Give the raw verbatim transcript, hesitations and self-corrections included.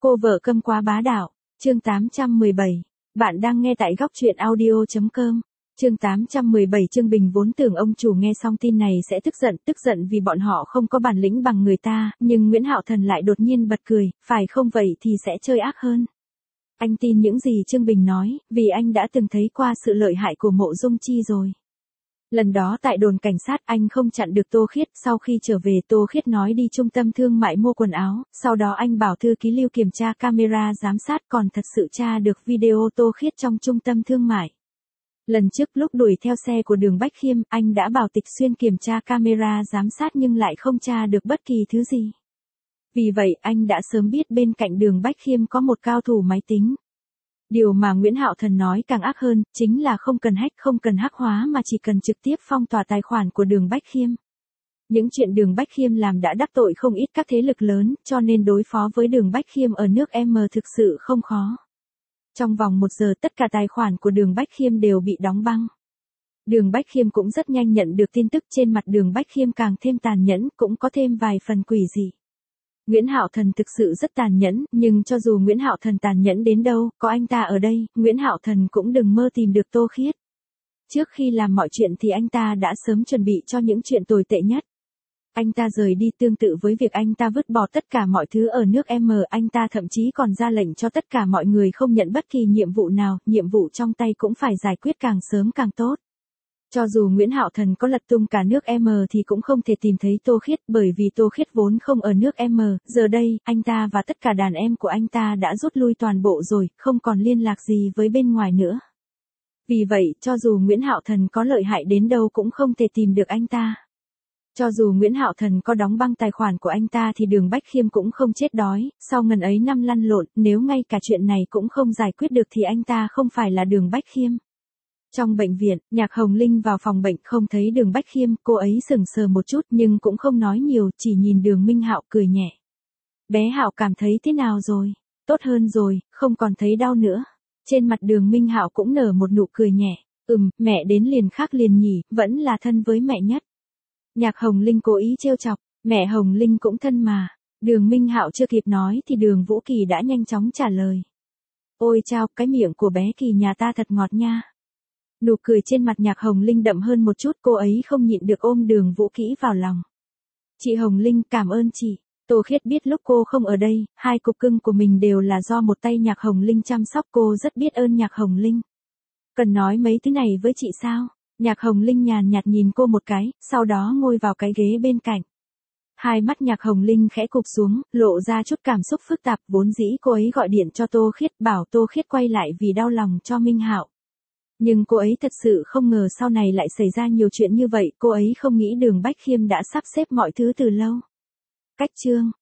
Cô vợ câm quá bá đạo, chương tám trăm mười bảy. Bạn đang nghe tại góc truyện audio.com. Chương tám trăm mười bảy. Trương Bình vốn tưởng ông chủ nghe xong tin này sẽ tức giận, tức giận vì bọn họ không có bản lĩnh bằng người ta, nhưng Nguyễn Hạo Thần lại đột nhiên bật cười, phải không vậy thì sẽ chơi ác hơn. Anh tin những gì Trương Bình nói, vì anh đã từng thấy qua sự lợi hại của Mộ Dung Chi rồi. Lần đó tại đồn cảnh sát anh không chặn được Tô Khiết, sau khi trở về Tô Khiết nói đi trung tâm thương mại mua quần áo, sau đó anh bảo thư ký Lưu kiểm tra camera giám sát còn thật sự tra được video Tô Khiết trong trung tâm thương mại. Lần trước lúc đuổi theo xe của Đường Bách Khiêm, anh đã bảo Tịch Xuyên kiểm tra camera giám sát nhưng lại không tra được bất kỳ thứ gì. Vì vậy anh đã sớm biết bên cạnh Đường Bách Khiêm có một cao thủ máy tính. Điều mà Nguyễn Hạo Thần nói càng ác hơn, chính là không cần hack, không cần hắc hóa mà chỉ cần trực tiếp phong tỏa tài khoản của Đường Bách Khiêm. Những chuyện Đường Bách Khiêm làm đã đắc tội không ít các thế lực lớn, cho nên đối phó với Đường Bách Khiêm ở nước M thực sự không khó. Trong vòng một giờ tất cả tài khoản của Đường Bách Khiêm đều bị đóng băng. Đường Bách Khiêm cũng rất nhanh nhận được tin tức, trên mặt Đường Bách Khiêm càng thêm tàn nhẫn, cũng có thêm vài phần quỷ dị. Nguyễn Hạo Thần thực sự rất tàn nhẫn, nhưng cho dù Nguyễn Hạo Thần tàn nhẫn đến đâu, có anh ta ở đây, Nguyễn Hạo Thần cũng đừng mơ tìm được Tô Khiết. Trước khi làm mọi chuyện thì anh ta đã sớm chuẩn bị cho những chuyện tồi tệ nhất. Anh ta rời đi tương tự với việc anh ta vứt bỏ tất cả mọi thứ ở nước M, anh ta thậm chí còn ra lệnh cho tất cả mọi người không nhận bất kỳ nhiệm vụ nào, nhiệm vụ trong tay cũng phải giải quyết càng sớm càng tốt. Cho dù Nguyễn Hạo Thần có lật tung cả nước M thì cũng không thể tìm thấy Tô Khiết, bởi vì Tô Khiết vốn không ở nước M, giờ đây, anh ta và tất cả đàn em của anh ta đã rút lui toàn bộ rồi, không còn liên lạc gì với bên ngoài nữa. Vì vậy, cho dù Nguyễn Hạo Thần có lợi hại đến đâu cũng không thể tìm được anh ta. Cho dù Nguyễn Hạo Thần có đóng băng tài khoản của anh ta thì Đường Bách Khiêm cũng không chết đói, sau ngần ấy năm lăn lộn, nếu ngay cả chuyện này cũng không giải quyết được thì anh ta không phải là Đường Bách Khiêm. Trong bệnh viện, Nhạc Hồng Linh vào phòng bệnh không thấy Đường Bách Khiêm, cô ấy sững sờ một chút nhưng cũng không nói nhiều, chỉ nhìn Đường Minh Hạo cười nhẹ. Bé Hạo cảm thấy thế nào rồi? Tốt hơn rồi, không còn thấy đau nữa. Trên mặt Đường Minh Hạo cũng nở một nụ cười nhẹ. Ừm, mẹ đến liền khác liền nhỉ, vẫn là thân với mẹ nhất. Nhạc Hồng Linh cố ý trêu chọc, mẹ Hồng Linh cũng thân mà. Đường Minh Hạo chưa kịp nói thì Đường Vũ Kỳ đã nhanh chóng trả lời. Ôi chao, cái miệng của bé Kỳ nhà ta thật ngọt nha. Nụ cười trên mặt Nhạc Hồng Linh đậm hơn một chút, cô ấy không nhịn được ôm Đường Vũ Kỹ vào lòng. Chị Hồng Linh, cảm ơn chị. Tô Khiết biết lúc cô không ở đây, hai cục cưng của mình đều là do một tay Nhạc Hồng Linh chăm sóc, cô rất biết ơn Nhạc Hồng Linh. Cần nói mấy thứ này với chị sao? Nhạc Hồng Linh nhàn nhạt nhìn cô một cái, sau đó ngồi vào cái ghế bên cạnh. Hai mắt Nhạc Hồng Linh khẽ cụp xuống, lộ ra chút cảm xúc phức tạp, vốn dĩ cô ấy gọi điện cho Tô Khiết bảo Tô Khiết quay lại vì đau lòng cho Minh Hạo. Nhưng cô ấy thật sự không ngờ sau này lại xảy ra nhiều chuyện như vậy, cô ấy không nghĩ Đường Bách Khiêm đã sắp xếp mọi thứ từ lâu. Cách chương